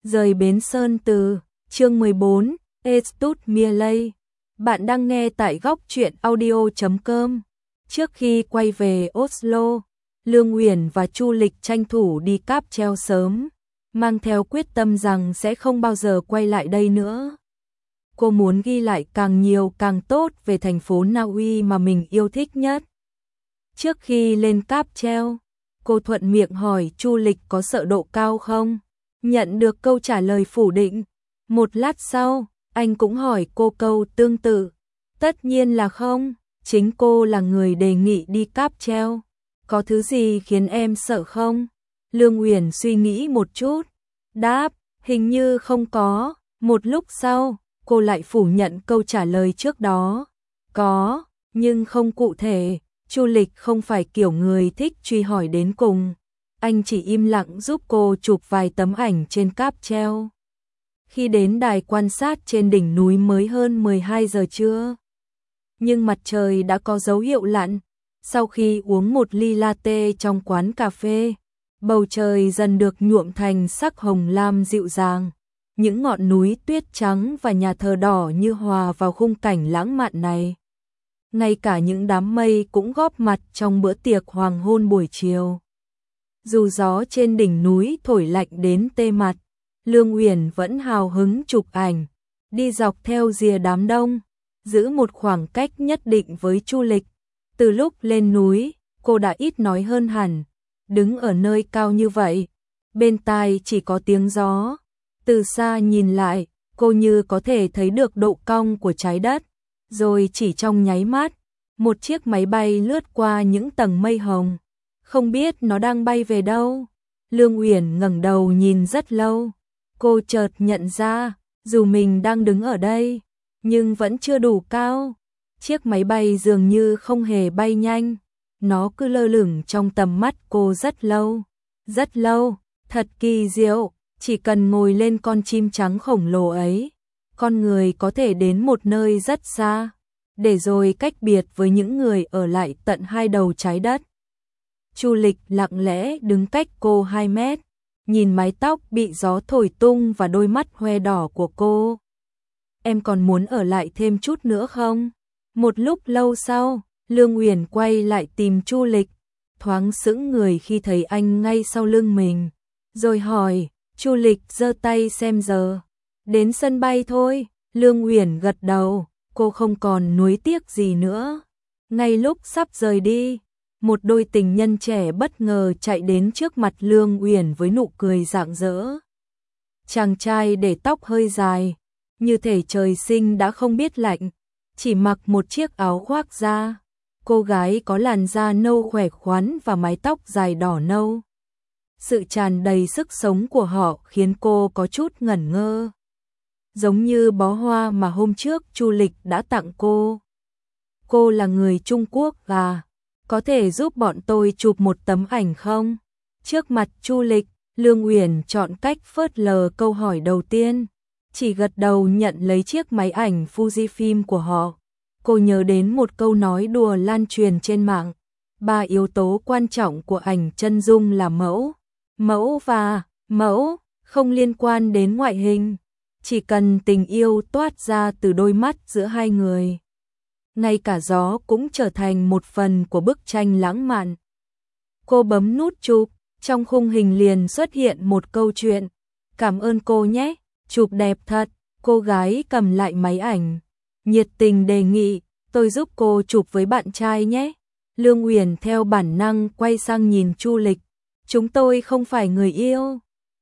Rời bến Sơn Từ, chương 14, Estut Miele. Bạn đang nghe tại góc truyện audio.com. Trước khi quay về Oslo, Lương Uyển và Chu Lịch tranh thủ đi cáp treo sớm, mang theo quyết tâm rằng sẽ không bao giờ quay lại đây nữa. Cô muốn ghi lại càng nhiều càng tốt về thành phố Na Uy mà mình yêu thích nhất. Trước khi lên cáp treo, cô thuận miệng hỏi Chu Lịch có sợ độ cao không? Nhận được câu trả lời phủ định. Một lát sau, anh cũng hỏi cô câu tương tự. Tất nhiên là không, chính cô là người đề nghị đi cáp treo. Có thứ gì khiến em sợ không? Lương Uyển suy nghĩ một chút, đáp, hình như không có. Một lúc sau, cô lại phủ nhận câu trả lời trước đó. Có, nhưng không cụ thể. Chu Lịch không phải kiểu người thích truy hỏi đến cùng. Anh chỉ im lặng giúp cô chụp vài tấm ảnh trên cáp treo. Khi đến đài quan sát trên đỉnh núi mới hơn 12 giờ trưa. Nhưng mặt trời đã có dấu hiệu lặn. Sau khi uống một ly latte trong quán cà phê, bầu trời dần được nhuộm thành sắc hồng lam dịu dàng. Những ngọn núi tuyết trắng và nhà thờ đỏ như hòa vào khung cảnh lãng mạn này. Ngay cả những đám mây cũng góp mặt trong bữa tiệc hoàng hôn buổi chiều. Dù gió trên đỉnh núi thổi lạnh đến tê mặt, Lương Uyển vẫn hào hứng chụp ảnh, đi dọc theo rìa đám đông, giữ một khoảng cách nhất định với Chu Lịch. Từ lúc lên núi, cô đã ít nói hơn hẳn, đứng ở nơi cao như vậy, bên tai chỉ có tiếng gió. Từ xa nhìn lại, cô như có thể thấy được độ cong của trái đất, rồi chỉ trong nháy mắt, một chiếc máy bay lướt qua những tầng mây hồng. Không biết nó đang bay về đâu. Lương Uyển ngẩng đầu nhìn rất lâu. Cô chợt nhận ra, dù mình đang đứng ở đây, nhưng vẫn chưa đủ cao. Chiếc máy bay dường như không hề bay nhanh. Nó cứ lơ lửng trong tầm mắt cô rất lâu. Rất lâu, thật kỳ diệu. Chỉ cần ngồi lên con chim trắng khổng lồ ấy, con người có thể đến một nơi rất xa, để rồi cách biệt với những người ở lại tận hai đầu trái đất. Chu Lịch lặng lẽ đứng cách cô 2 mét, nhìn mái tóc bị gió thổi tung và đôi mắt hoe đỏ của cô. Em còn muốn ở lại thêm chút nữa không? Một lúc lâu sau, Lương Uyển quay lại tìm Chu Lịch, thoáng sững người khi thấy anh ngay sau lưng mình, rồi hỏi. Chu Lịch giơ tay xem giờ. Đến sân bay thôi. Lương Uyển gật đầu, cô không còn nuối tiếc gì nữa. Ngay lúc sắp rời đi, một đôi tình nhân trẻ bất ngờ chạy đến trước mặt Lương Uyển với nụ cười rạng rỡ. Chàng trai để tóc hơi dài, như thể trời sinh đã không biết lạnh, chỉ mặc một chiếc áo khoác da. Cô gái có làn da nâu khỏe khoắn và mái tóc dài đỏ nâu. Sự tràn đầy sức sống của họ khiến cô có chút ngẩn ngơ. Giống như bó hoa mà hôm trước Chu Lịch đã tặng cô. Cô là người Trung Quốc à? Có thể giúp bọn tôi chụp một tấm ảnh không? Trước mặt Chu Lịch, Lương Uyển chọn cách phớt lờ câu hỏi đầu tiên. Chỉ gật đầu nhận lấy chiếc máy ảnh Fujifilm của họ. Cô nhớ đến một câu nói đùa lan truyền trên mạng. 3 yếu tố quan trọng của ảnh chân dung là mẫu. Mẫu và mẫu không liên quan đến ngoại hình, chỉ cần tình yêu toát ra từ đôi mắt giữa hai người. Ngay cả gió cũng trở thành một phần của bức tranh lãng mạn. Cô bấm nút chụp, trong khung hình liền xuất hiện một câu chuyện. Cảm ơn cô nhé, chụp đẹp thật. Cô gái cầm lại máy ảnh, nhiệt tình đề nghị, tôi giúp cô chụp với bạn trai nhé. Lương Uyển theo bản năng quay sang nhìn Chu Lịch. Chúng tôi không phải người yêu.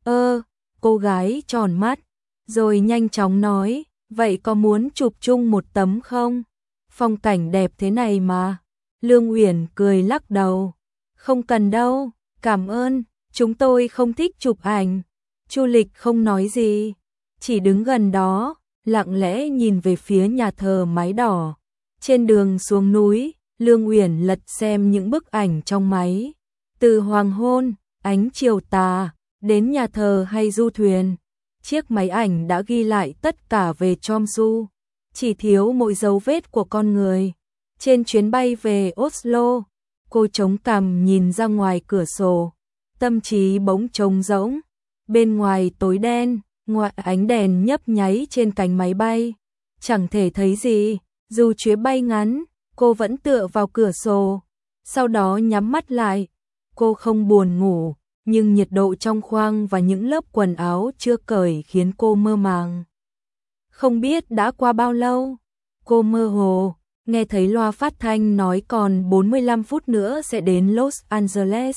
Cô gái tròn mắt, rồi nhanh chóng nói, vậy có muốn chụp chung một tấm không? Phong cảnh đẹp thế này mà. Lương Uyển cười lắc đầu. Không cần đâu, cảm ơn, chúng tôi không thích chụp ảnh. Chu Lịch không nói gì, chỉ đứng gần đó, lặng lẽ nhìn về phía nhà thờ mái đỏ. Trên đường xuống núi, Lương Uyển lật xem những bức ảnh trong máy. Từ hoàng hôn, ánh chiều tà, đến nhà thờ hay du thuyền, chiếc máy ảnh đã ghi lại tất cả về Tromsø, chỉ thiếu mỗi dấu vết của con người. Trên chuyến bay về Oslo, cô chống cằm nhìn ra ngoài cửa sổ, tâm trí bỗng trống rỗng, bên ngoài tối đen, Ngoài ánh đèn nhấp nháy trên cánh máy bay, chẳng thể thấy gì, dù chuyến bay ngắn, cô vẫn tựa vào cửa sổ, sau đó nhắm mắt lại. Cô không buồn ngủ, nhưng nhiệt độ trong khoang và những lớp quần áo chưa cởi khiến cô mơ màng. Không biết đã qua bao lâu, cô mơ hồ, nghe thấy loa phát thanh nói còn 45 phút nữa sẽ đến Los Angeles.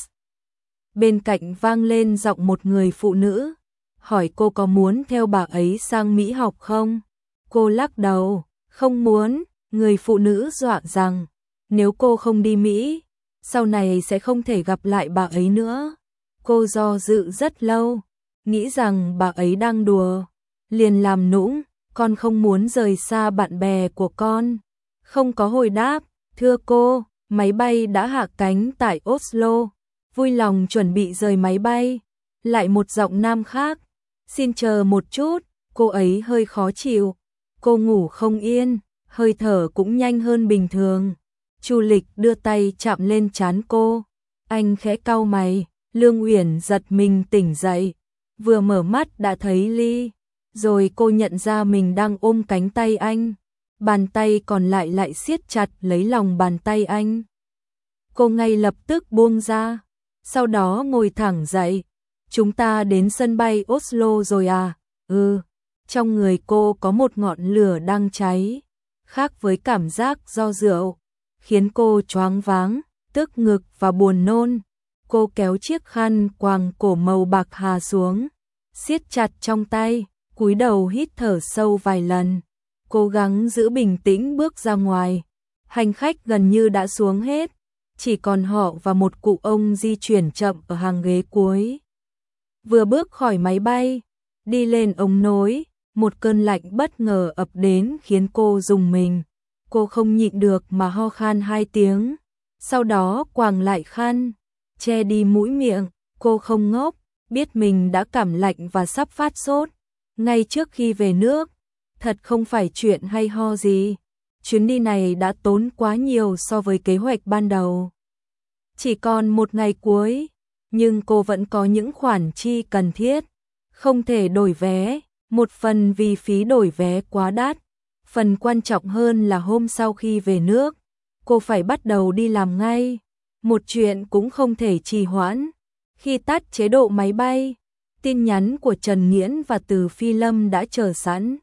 Bên cạnh vang lên giọng một người phụ nữ, hỏi cô có muốn theo bà ấy sang Mỹ học không? Cô lắc đầu, không muốn. Người phụ nữ dọa rằng, nếu cô không đi Mỹ, sau này sẽ không thể gặp lại bà ấy nữa. Cô do dự rất lâu, nghĩ rằng bà ấy đang đùa, liền làm nũng, con không muốn rời xa bạn bè của con. Không có hồi đáp, thưa cô, máy bay đã hạ cánh tại Oslo, vui lòng chuẩn bị rời máy bay. Lại một giọng nam khác, xin chờ một chút, cô ấy hơi khó chịu, cô ngủ không yên, hơi thở cũng nhanh hơn bình thường. Chu Lịch đưa tay chạm lên trán cô, anh khẽ cau mày. Lương Uyển giật mình tỉnh dậy, vừa mở mắt đã thấy Ly, rồi cô nhận ra mình đang ôm cánh tay anh, bàn tay còn lại siết chặt lấy lòng bàn tay anh. Cô ngay lập tức buông ra, sau đó ngồi thẳng dậy. Chúng ta đến sân bay Oslo rồi à? Ừ. Trong người cô có một ngọn lửa đang cháy, khác với cảm giác do rượu, khiến cô choáng váng, tức ngực và buồn nôn. Cô kéo chiếc khăn quàng cổ màu bạc hà xuống, siết chặt trong tay, cúi đầu hít thở sâu vài lần, cố gắng giữ bình tĩnh bước ra ngoài. Hành khách gần như đã xuống hết, chỉ còn họ và một cụ ông di chuyển chậm ở hàng ghế cuối. Vừa bước khỏi máy bay, đi lên ống nối, một cơn lạnh bất ngờ ập đến khiến cô rùng mình. Cô không nhịn được mà ho khan 2 tiếng, sau đó quàng lại khăn, che đi mũi miệng. Cô không ngốc, biết mình đã cảm lạnh và sắp phát sốt ngay trước khi về nước. Thật không phải chuyện hay ho gì. Chuyến đi này đã tốn quá nhiều so với kế hoạch ban đầu. Chỉ còn một ngày cuối, nhưng cô vẫn có những khoản chi cần thiết. Không thể đổi vé, một phần vì phí đổi vé quá đắt. Phần quan trọng hơn là hôm sau khi về nước, cô phải bắt đầu đi làm ngay. Một chuyện cũng không thể trì hoãn. Khi tắt chế độ máy bay, tin nhắn của Trần Nghiễn và Từ Phi Lâm đã chờ sẵn.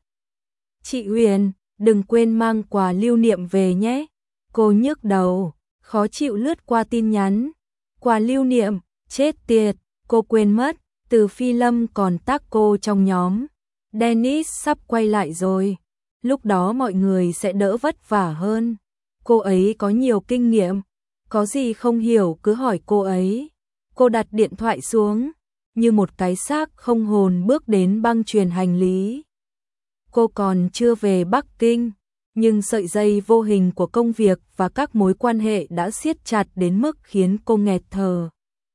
Chị Huyền, đừng quên mang quà lưu niệm về nhé. Cô nhức đầu, khó chịu lướt qua tin nhắn. Quà lưu niệm, chết tiệt, cô quên mất. Từ Phi Lâm còn tag cô trong nhóm. Dennis sắp quay lại rồi, lúc đó mọi người sẽ đỡ vất vả hơn. Cô ấy có nhiều kinh nghiệm, có gì không hiểu cứ hỏi cô ấy. Cô đặt điện thoại xuống, như một cái xác không hồn bước đến băng chuyền hành lý. Cô còn chưa về Bắc Kinh, nhưng sợi dây vô hình của công việc và các mối quan hệ đã siết chặt đến mức khiến cô nghẹt thở.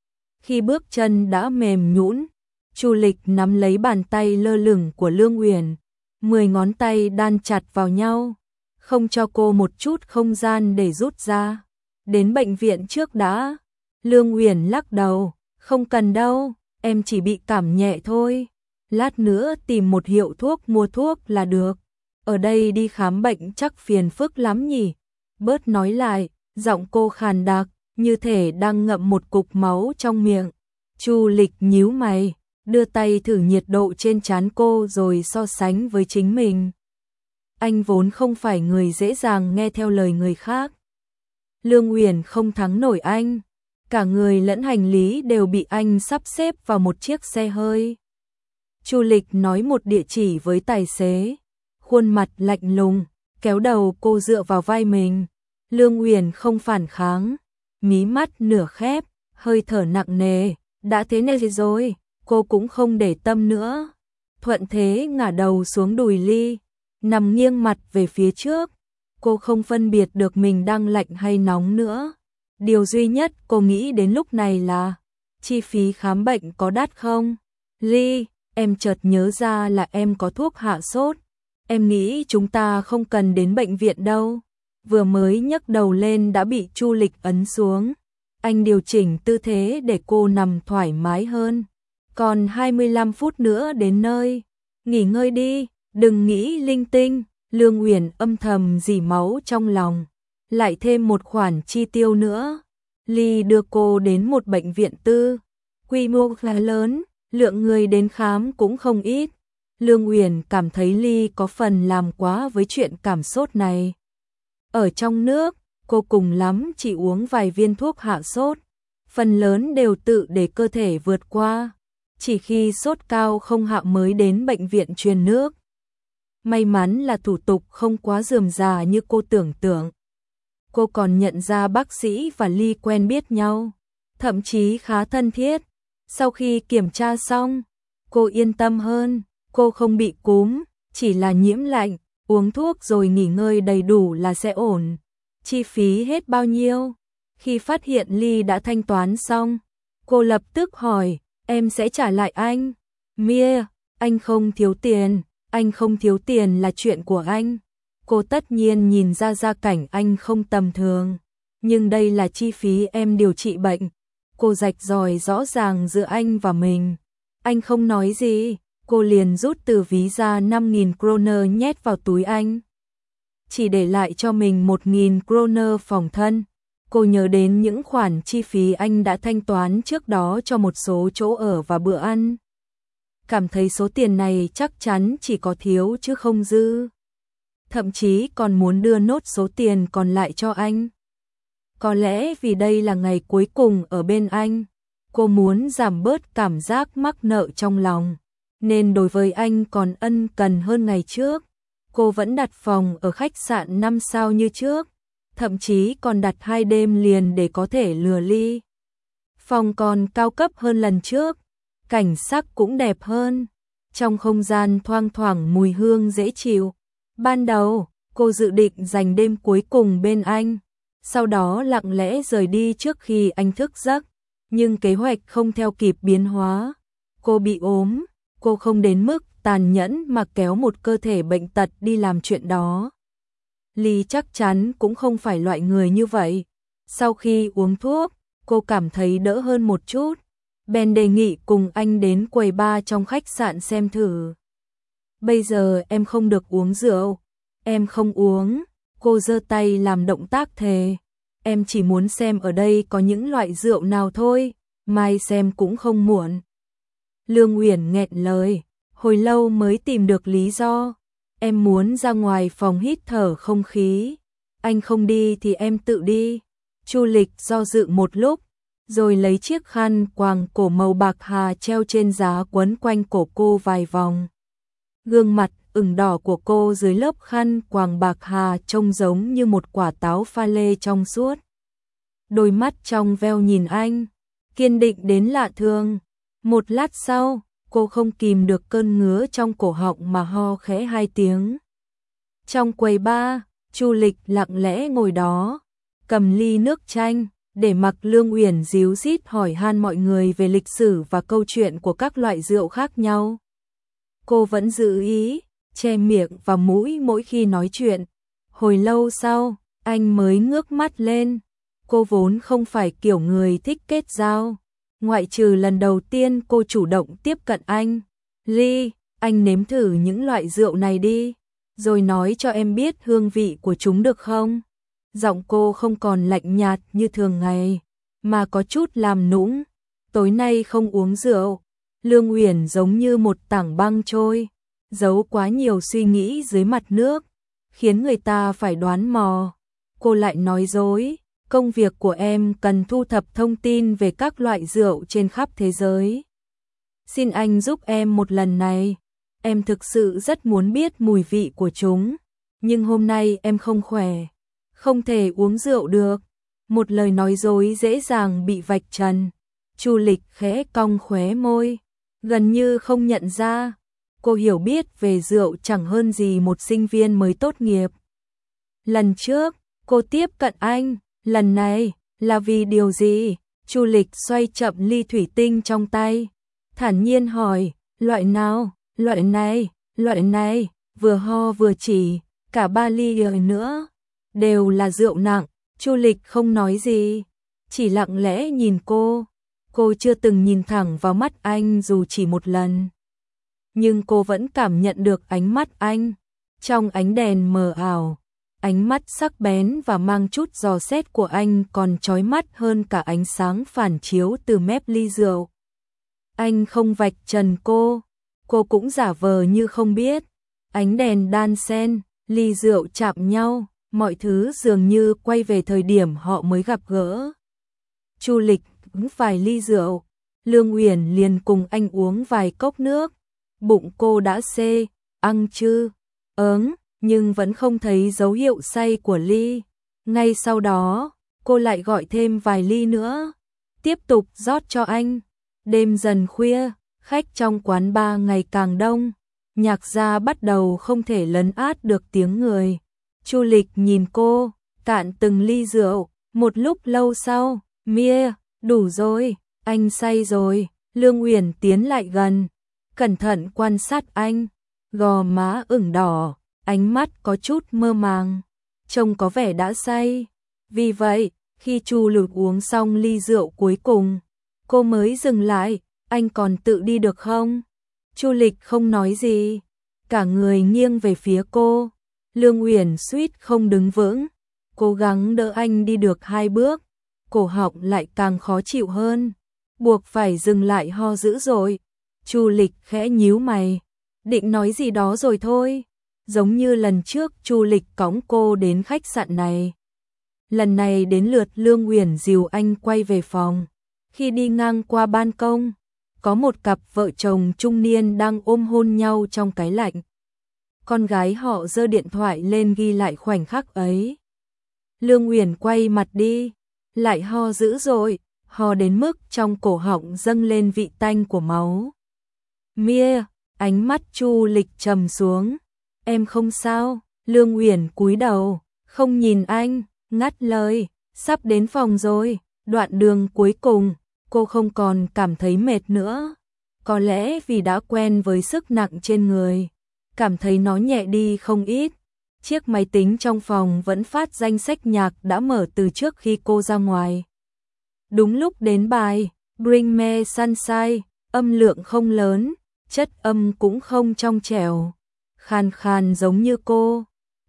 Khi bước chân đã mềm nhũn, Chu Lịch nắm lấy bàn tay lơ lửng của Lương Uyển, 10 ngón tay đan chặt vào nhau, không cho cô một chút không gian để rút ra. Đến bệnh viện trước đã. Lương Uyển lắc đầu, không cần đâu, em chỉ bị cảm nhẹ thôi. Lát nữa tìm một hiệu thuốc mua thuốc là được. Ở đây đi khám bệnh chắc phiền phức lắm nhỉ. Bớt nói lại, giọng cô khàn đặc, như thể đang ngậm một cục máu trong miệng. Chu Lịch nhíu mày, đưa tay thử nhiệt độ trên trán cô rồi so sánh với chính mình. Anh vốn không phải người dễ dàng nghe theo lời người khác. Lương Uyển không thắng nổi anh, cả người lẫn hành lý đều bị anh sắp xếp vào một chiếc xe hơi. Chu Lịch nói một địa chỉ với tài xế, khuôn mặt lạnh lùng, kéo đầu cô dựa vào vai mình. Lương Uyển không phản kháng, mí mắt nửa khép, hơi thở nặng nề. Đã thế này rồi, cô cũng không để tâm nữa. Thuận thế ngả đầu xuống đùi Ly, nằm nghiêng mặt về phía trước. Cô không phân biệt được mình đang lạnh hay nóng nữa. Điều duy nhất cô nghĩ đến lúc này là chi phí khám bệnh có đắt không? Ly, em chợt nhớ ra là em có thuốc hạ sốt. Em nghĩ chúng ta không cần đến bệnh viện đâu. Vừa mới nhấc đầu lên đã bị Chu Lịch ấn xuống. Anh điều chỉnh tư thế để cô nằm thoải mái hơn. Còn 25 phút nữa đến nơi. nghỉ ngơi đi, đừng nghĩ linh tinh. Lương Uyển âm thầm rỉ máu trong lòng, lại thêm một khoản chi tiêu nữa. Ly đưa cô đến một bệnh viện tư, quy mô khá lớn, lượng người đến khám cũng không ít. Lương Uyển cảm thấy Ly có phần làm quá với chuyện cảm sốt này. Ở trong nước, cô cùng lắm chỉ uống vài viên thuốc hạ sốt, phần lớn đều tự để cơ thể vượt qua. Chỉ khi sốt cao không hạ mới đến bệnh viện truyền nước. May mắn là thủ tục không quá rườm rà như cô tưởng tượng. Cô còn nhận ra bác sĩ và Ly quen biết nhau, thậm chí khá thân thiết. Sau khi kiểm tra xong, cô yên tâm hơn, cô không bị cúm, chỉ là nhiễm lạnh, uống thuốc rồi nghỉ ngơi đầy đủ là sẽ ổn. Chi phí hết bao nhiêu? Khi phát hiện Ly đã thanh toán xong, cô lập tức hỏi, em sẽ trả lại anh. Mia, anh không thiếu tiền, anh không thiếu tiền là chuyện của anh. Cô tất nhiên nhìn ra gia cảnh anh không tầm thường, nhưng đây là chi phí em điều trị bệnh. Cô rạch ròi rõ ràng giữa anh và mình. Anh không nói gì, cô liền rút từ ví ra 5.000 kroner nhét vào túi anh. Chỉ để lại cho mình 1.000 kroner phòng thân. Cô nhớ đến những khoản chi phí anh đã thanh toán trước đó cho một số chỗ ở và bữa ăn. Cảm thấy số tiền này chắc chắn chỉ có thiếu chứ không dư. Thậm chí còn muốn đưa nốt số tiền còn lại cho anh. Có lẽ vì đây là ngày cuối cùng ở bên anh, cô muốn giảm bớt cảm giác mắc nợ trong lòng, nên đối với anh còn ân cần hơn ngày trước. Cô vẫn đặt phòng ở khách sạn 5 sao như trước, thậm chí còn đặt 2 đêm liền để có thể lừa Ly. Phòng còn cao cấp hơn lần trước, cảnh sắc cũng đẹp hơn, trong không gian thoang thoảng mùi hương dễ chịu. Ban đầu, cô dự định dành đêm cuối cùng bên anh, sau đó lặng lẽ rời đi trước khi anh thức giấc, nhưng kế hoạch không theo kịp biến hóa. Cô bị ốm, cô không đến mức tàn nhẫn mà kéo một cơ thể bệnh tật đi làm chuyện đó. Ly chắc chắn cũng không phải loại người như vậy. Sau khi uống thuốc, cô cảm thấy đỡ hơn một chút, bèn đề nghị cùng anh đến quầy bar trong khách sạn xem thử. Bây giờ em không được uống rượu. Em không uống. Cô giơ tay làm động tác thề. Em chỉ muốn xem ở đây có những loại rượu nào thôi, mai xem cũng không muộn. Lương Uyển nghẹn lời, hồi lâu mới tìm được lý do. Em muốn ra ngoài phòng hít thở không khí. Anh không đi thì em tự đi. Chu Lịch do dự một lúc, rồi lấy chiếc khăn quàng cổ màu bạc hà treo trên giá quấn quanh cổ cô vài vòng. Gương mặt ửng đỏ của cô dưới lớp khăn quàng bạc hà trông giống như một quả táo pha lê trong suốt. Đôi mắt trong veo nhìn anh, kiên định đến lạ thường. Một lát sau, cô không kìm được cơn ngứa trong cổ họng mà ho khẽ 2 tiếng. Trong quầy bar, Chu Lịch lặng lẽ ngồi đó, cầm ly nước chanh, để mặc Lương Uyển díu dít hỏi han mọi người về lịch sử và câu chuyện của các loại rượu khác nhau. Cô vẫn giữ ý, che miệng và mũi mỗi khi nói chuyện. Hồi lâu sau, anh mới ngước mắt lên. Cô vốn không phải kiểu người thích kết giao, ngoại trừ lần đầu tiên cô chủ động tiếp cận anh. Ly, anh nếm thử những loại rượu này đi, rồi nói cho em biết hương vị của chúng được không? Giọng cô không còn lạnh nhạt như thường ngày, mà có chút làm nũng. Tối nay không uống rượu. Lương Uyển giống như một tảng băng trôi, giấu quá nhiều suy nghĩ dưới mặt nước, khiến người ta phải đoán mò. Cô lại nói dối, công việc của em cần thu thập thông tin về các loại rượu trên khắp thế giới. Xin anh giúp em một lần này, em thực sự rất muốn biết mùi vị của chúng, nhưng hôm nay em không khỏe, không thể uống rượu được. Một lời nói dối dễ dàng bị vạch trần. Chu Lịch khẽ cong khóe môi, gần như không nhận ra. Cô hiểu biết về rượu chẳng hơn gì một sinh viên mới tốt nghiệp. Lần trước, cô tiếp cận anh, lần này là vì điều gì? Chu Lịch xoay chậm ly thủy tinh trong tay, thản nhiên hỏi, loại nào? Loại này, vừa ho vừa chỉ, cả 3 ly nữa, đều là rượu nặng. Chu Lịch không nói gì, chỉ lặng lẽ nhìn cô. Cô chưa từng nhìn thẳng vào mắt anh dù chỉ một lần. nhưng cô vẫn cảm nhận được ánh mắt anh. Trong ánh đèn mờ ảo, ánh mắt sắc bén và mang chút dò xét của anh còn chói mắt hơn cả ánh sáng phản chiếu từ mép ly rượu. Anh không vạch trần cô cũng giả vờ như không biết. Ánh đèn đan xen, ly rượu chạm nhau, mọi thứ dường như quay về thời điểm họ mới gặp gỡ. Chu Lịch uống vài ly rượu, Lương Uyển liền cùng anh uống vài cốc nước. Bụng cô đã ăn chứ, nhưng vẫn không thấy dấu hiệu say của ly. Ngay sau đó, cô lại gọi thêm vài ly nữa, tiếp tục rót cho anh. Đêm dần khuya, khách trong quán bar ngày càng đông, nhạc gia bắt đầu không thể lấn át được tiếng người. Chu Lịch nhìn cô, cạn từng ly rượu, một lúc lâu sau, Mia, đủ rồi, anh say rồi. Lương Uyển tiến lại gần, cẩn thận quan sát anh, gò má ửng đỏ, ánh mắt có chút mơ màng, trông có vẻ đã say. Vì vậy, khi Chu Lịch uống xong ly rượu cuối cùng, cô mới dừng lại. Anh còn tự đi được không? Chu Lịch không nói gì, cả người nghiêng về phía cô. Lương Uyển suýt không đứng vững, cố gắng đỡ anh đi được 2 bước, cổ họng lại càng khó chịu hơn, buộc phải dừng lại ho dữ dội. Chu Lịch khẽ nhíu mày, định nói gì đó rồi thôi, giống như lần trước Chu Lịch cõng cô đến khách sạn này. Lần này đến lượt Lương Uyển dìu anh quay về phòng. Khi đi ngang qua ban công, có một cặp vợ chồng trung niên đang ôm hôn nhau trong cái lạnh. Con gái họ giơ điện thoại lên ghi lại khoảnh khắc ấy. Lương Uyển quay mặt đi, lại ho dữ dội, ho đến mức trong cổ họng dâng lên vị tanh của máu. Mia, ánh mắt Chu Lịch trầm xuống. Em không sao? Lương Uyển cúi đầu, không nhìn anh, ngắt lời, sắp đến phòng rồi. Đoạn đường cuối cùng, cô không còn cảm thấy mệt nữa. Có lẽ vì đã quen với sức nặng trên người, cảm thấy nó nhẹ đi không ít. Chiếc máy tính trong phòng vẫn phát danh sách nhạc đã mở từ trước khi cô ra ngoài. Đúng lúc đến bài Bring Me Sunshine, âm lượng không lớn, chất âm cũng không trong trẻo, khàn khàn giống như cô.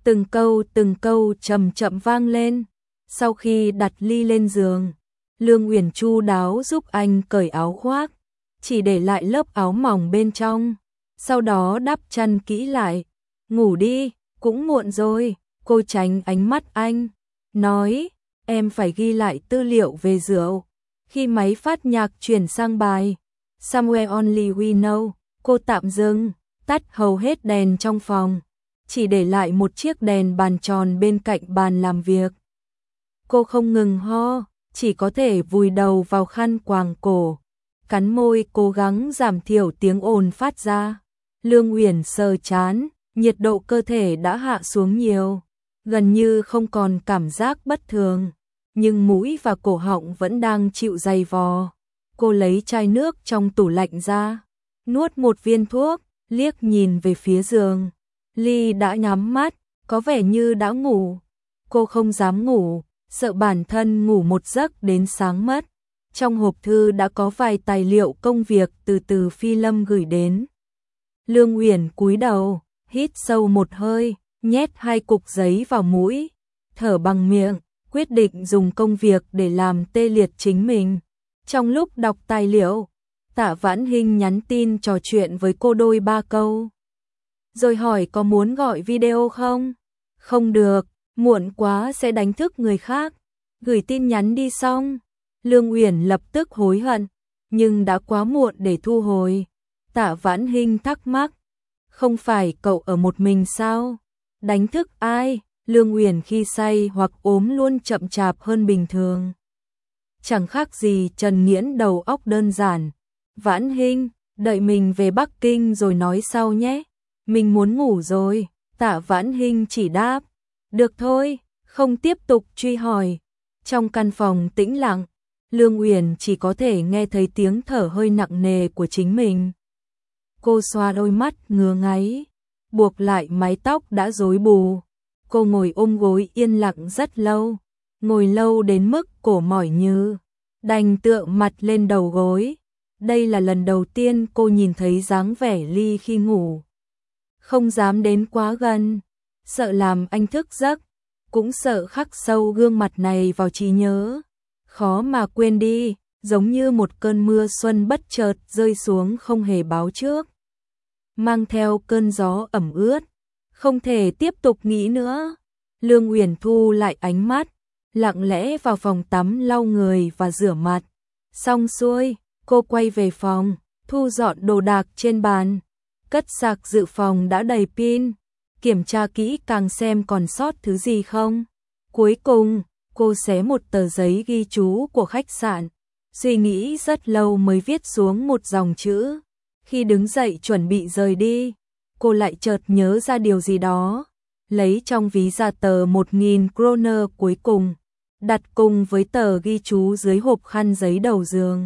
Từng câu chậm chậm vang lên. Sau khi đặt ly lên giường, Lương Uyển chu đáo giúp anh cởi áo khoác, chỉ để lại lớp áo mỏng bên trong, sau đó đắp chăn kỹ lại. Ngủ đi, cũng muộn rồi. Cô tránh ánh mắt anh, nói, em phải ghi lại tư liệu về rượu. Khi máy phát nhạc chuyển sang bài Somewhere Only We Know, cô tạm dừng, tắt hầu hết đèn trong phòng, chỉ để lại một chiếc đèn bàn tròn bên cạnh bàn làm việc. Cô không ngừng ho, chỉ có thể vùi đầu vào khăn quàng cổ, cắn môi cố gắng giảm thiểu tiếng ồn phát ra. Lương Uyển sờ trán, nhiệt độ cơ thể đã hạ xuống nhiều, gần như không còn cảm giác bất thường, nhưng mũi và cổ họng vẫn đang chịu dày vò. Cô lấy chai nước trong tủ lạnh ra, nuốt một viên thuốc, liếc nhìn về phía giường. Ly đã nhắm mắt, có vẻ như đã ngủ. Cô không dám ngủ, sợ bản thân ngủ một giấc đến sáng mất. Trong hộp thư đã có vài tài liệu công việc từ Phi Lâm gửi đến. Lương Uyển cúi đầu, hít sâu một hơi, nhét 2 cục giấy vào mũi, thở bằng miệng, quyết định dùng công việc để làm tê liệt chính mình. Trong lúc đọc tài liệu, Tạ Vãn Hinh nhắn tin trò chuyện với cô đôi 3 câu, rồi hỏi có muốn gọi video không? Không được, muộn quá sẽ đánh thức người khác. Gửi tin nhắn đi xong, Lương Uyển lập tức hối hận, nhưng đã quá muộn để thu hồi. Tạ Vãn Hinh thắc mắc, không phải cậu ở một mình sao? Đánh thức ai? Lương Uyển khi say hoặc ốm luôn chậm chạp hơn bình thường. Chẳng khác gì Trần Nghiễn đầu óc đơn giản. Vãn Hinh, đợi mình về Bắc Kinh rồi nói sau nhé. Mình muốn ngủ rồi. Tạ Vãn Hinh chỉ đáp, được thôi, không tiếp tục truy hỏi. Trong căn phòng tĩnh lặng, Lương Uyển chỉ có thể nghe thấy tiếng thở hơi nặng nề của chính mình. Cô xoa đôi mắt ngứa ngáy, buộc lại mái tóc đã rối bù. Cô ngồi ôm gối yên lặng rất lâu, ngồi lâu đến mức cổ mỏi như đành tựa mặt lên đầu gối. Đây là lần đầu tiên cô nhìn thấy dáng vẻ Ly khi ngủ. Không dám đến quá gần, sợ làm anh thức giấc, cũng sợ khắc sâu gương mặt này vào trí nhớ. Khó mà quên đi, giống như một cơn mưa xuân bất chợt rơi xuống không hề báo trước. Mang theo cơn gió ẩm ướt, không thể tiếp tục nghĩ nữa. Lương Uyển thu lại ánh mắt, lặng lẽ vào phòng tắm lau người và rửa mặt. Xong xuôi, cô quay về phòng, thu dọn đồ đạc trên bàn. Cất sạc dự phòng đã đầy pin, kiểm tra kỹ càng xem còn sót thứ gì không. Cuối cùng, cô xé một tờ giấy ghi chú của khách sạn, suy nghĩ rất lâu mới viết xuống một dòng chữ. Khi đứng dậy chuẩn bị rời đi, cô lại chợt nhớ ra điều gì đó, lấy trong ví ra tờ 1.000 kroner cuối cùng, đặt cùng với tờ ghi chú dưới hộp khăn giấy đầu giường.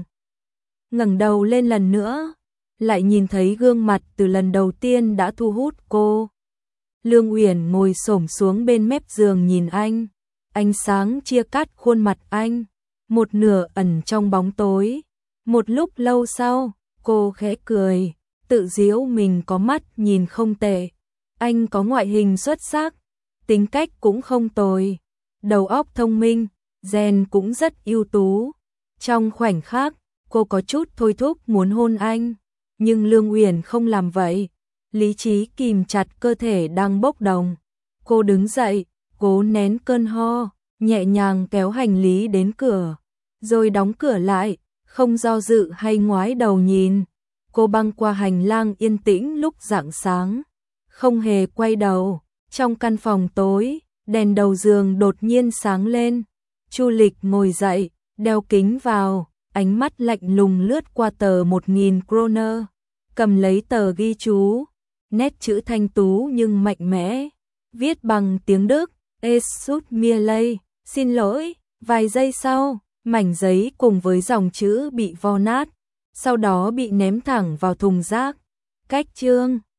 Ngẩng đầu lên lần nữa, lại nhìn thấy gương mặt từ lần đầu tiên đã thu hút cô. Lương Uyển ngồi xổm xuống bên mép giường nhìn anh, ánh sáng chia cắt khuôn mặt anh, một nửa ẩn trong bóng tối. Một lúc lâu sau, cô khẽ cười, tự giễu mình có mắt nhìn không tệ. Anh có ngoại hình xuất sắc, tính cách cũng không tồi, đầu óc thông minh, gen cũng rất ưu tú. Trong khoảnh khắc, cô có chút thôi thúc muốn hôn anh, nhưng Lương Uyển không làm vậy. Lý trí kìm chặt cơ thể đang bốc đồng. Cô đứng dậy, cố nén cơn ho, nhẹ nhàng kéo hành lý đến cửa, rồi đóng cửa lại, không do dự hay ngoái đầu nhìn. Cô băng qua hành lang yên tĩnh lúc rạng sáng, không hề quay đầu. Trong căn phòng tối, đèn đầu giường đột nhiên sáng lên. Chu Lịch ngồi dậy, đeo kính vào, ánh mắt lạnh lùng lướt qua tờ 1.000 kroner, cầm lấy tờ ghi chú, nét chữ thanh tú nhưng mạnh mẽ, viết bằng tiếng Đức, Es tut mir leid, xin lỗi. Vài giây sau, mảnh giấy cùng với dòng chữ bị vo nát, sau đó bị ném thẳng vào thùng rác. Cách chương